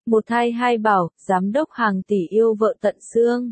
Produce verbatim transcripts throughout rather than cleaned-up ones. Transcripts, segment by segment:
Một thai hai bảo, giám đốc hàng tỷ yêu vợ tận xương.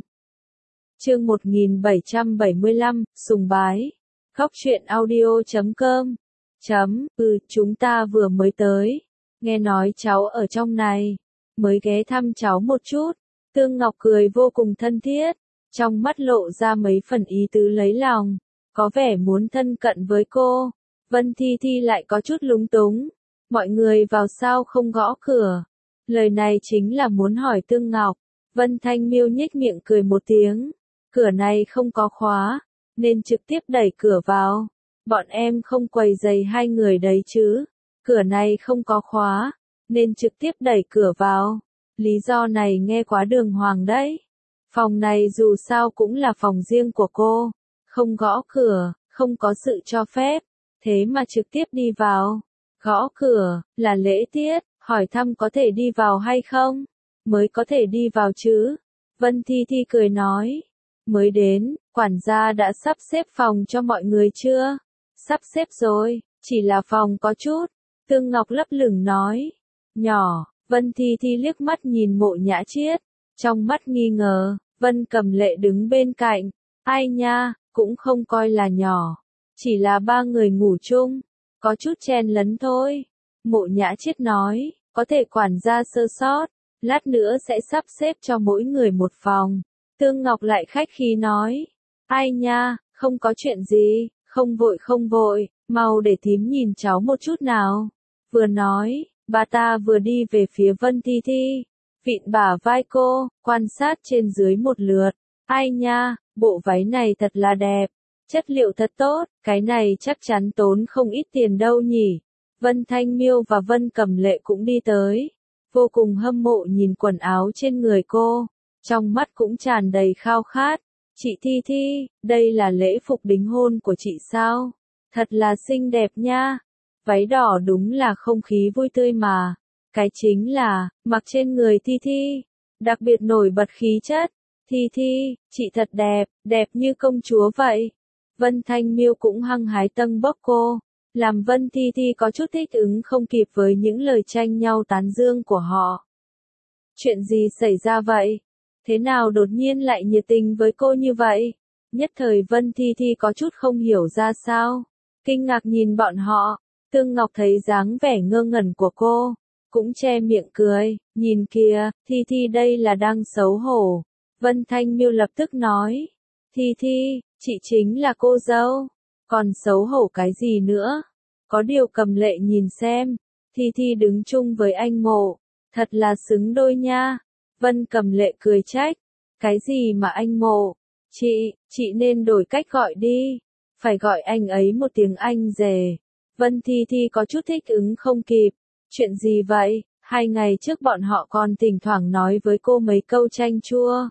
Chương một nghìn bảy trăm bảy mươi lăm, sùng bái. Góc truyện audio chấm com. Chấm, ừ, chúng ta vừa mới tới. Nghe nói cháu ở trong này. Mới ghé thăm cháu một chút. Tương Ngọc cười vô cùng thân thiết. Trong mắt lộ ra mấy phần ý tứ lấy lòng. Có vẻ muốn thân cận với cô. Vân Thi Thi lại có chút lúng túng. Mọi người vào sao không gõ cửa. Lời này chính là muốn hỏi Tương Ngọc. Vân Thanh Miêu nhếch miệng cười một tiếng. Cửa này không có khóa, nên trực tiếp đẩy cửa vào. Bọn em không quấy rầy hai người đấy chứ. Cửa này không có khóa, nên trực tiếp đẩy cửa vào. Lý do này nghe quá đường hoàng đấy. Phòng này dù sao cũng là phòng riêng của cô. Không gõ cửa, không có sự cho phép. Thế mà trực tiếp đi vào. Gõ cửa, là lễ tiết, hỏi thăm có thể đi vào hay không? Mới có thể đi vào chứ. Vân Thi Thi cười nói. Mới đến, quản gia đã sắp xếp phòng cho mọi người chưa? Sắp xếp rồi, chỉ là phòng có chút. Tương Ngọc lấp lửng nói. Nhỏ, Vân Thi Thi liếc mắt nhìn Mộ Nhã Chiết. Trong mắt nghi ngờ, Vân Cầm Lệ đứng bên cạnh. Ai nha, cũng không coi là nhỏ. Chỉ là ba người ngủ chung. Có chút chen lấn thôi. Mộ Nhã Chiết nói, có thể quản gia sơ sót. Lát nữa sẽ sắp xếp cho mỗi người một phòng. Tương Ngọc lại khách khí nói. Ai nha, không có chuyện gì, không vội không vội, mau để thím nhìn cháu một chút nào. Vừa nói, bà ta vừa đi về phía Vân Thi Thi. Vịn bả vai cô, quan sát trên dưới một lượt. Ai nha, bộ váy này thật là đẹp. Chất liệu thật tốt, cái này chắc chắn tốn không ít tiền đâu nhỉ. Vân Thanh Miêu và Vân Cầm Lệ cũng đi tới. Vô cùng hâm mộ nhìn quần áo trên người cô. Trong mắt cũng tràn đầy khao khát. Chị Thi Thi, đây là lễ phục đính hôn của chị sao? Thật là xinh đẹp nha. Váy đỏ đúng là không khí vui tươi mà. Cái chính là, mặc trên người Thi Thi. Đặc biệt nổi bật khí chất. Thi Thi, chị thật đẹp, đẹp như công chúa vậy. Vân Thanh Miêu cũng hăng hái tâng bốc cô. Làm Vân Thi Thi có chút thích ứng không kịp với những lời tranh nhau tán dương của họ. Chuyện gì xảy ra vậy? Thế nào đột nhiên lại nhiệt tình với cô như vậy? Nhất thời Vân Thi Thi có chút không hiểu ra sao. Kinh ngạc nhìn bọn họ. Tương Ngọc thấy dáng vẻ ngơ ngẩn của cô. Cũng che miệng cười. Nhìn kìa, Thi Thi đây là đang xấu hổ. Vân Thanh Miêu lập tức nói. Thi Thi, chị chính là cô dâu. Còn xấu hổ cái gì nữa? Có điều Cầm Lệ nhìn xem. Thi Thi đứng chung với anh Mộ. Thật là xứng đôi nha. Vân Cầm Lệ cười trách. Cái gì mà anh Mộ? Chị, chị nên đổi cách gọi đi. Phải gọi anh ấy một tiếng anh rể. Vân Thi Thi có chút thích ứng không kịp. Chuyện gì vậy? Hai ngày trước bọn họ còn thỉnh thoảng nói với cô mấy câu chanh chua.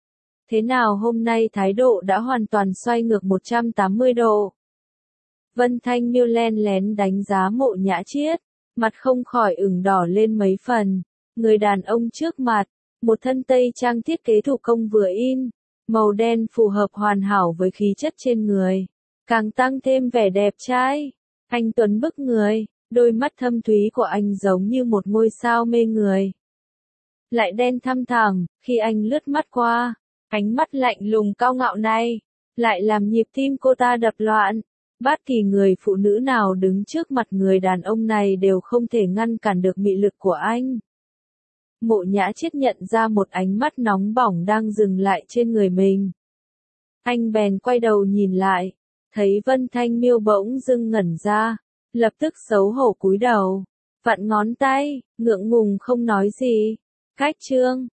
Thế nào hôm nay thái độ đã hoàn toàn xoay ngược một trăm tám mươi độ. Vân Thanh Miêu len lén đánh giá Mộ Nhã Chiết. Mặt không khỏi ửng đỏ lên mấy phần. Người đàn ông trước mặt. Một thân tây trang thiết kế thủ công vừa in. Màu đen phù hợp hoàn hảo với khí chất trên người. Càng tăng thêm vẻ đẹp trai. Anh tuấn bức người. Đôi mắt thâm thúy của anh giống như một ngôi sao mê người. Lại đen thăm thẳm, khi anh lướt mắt qua. Ánh mắt lạnh lùng cao ngạo này. Lại làm nhịp tim cô ta đập loạn. Bất kỳ người phụ nữ nào đứng trước mặt người đàn ông này đều không thể ngăn cản được mị lực của anh. Mộ Nhã Chiết nhận ra một ánh mắt nóng bỏng đang dừng lại trên người mình. Anh bèn quay đầu nhìn lại. Thấy Vân Thanh Miêu bỗng dưng ngẩn ra. Lập tức xấu hổ cúi đầu. Vặn ngón tay, ngượng ngùng không nói gì. Cách chương,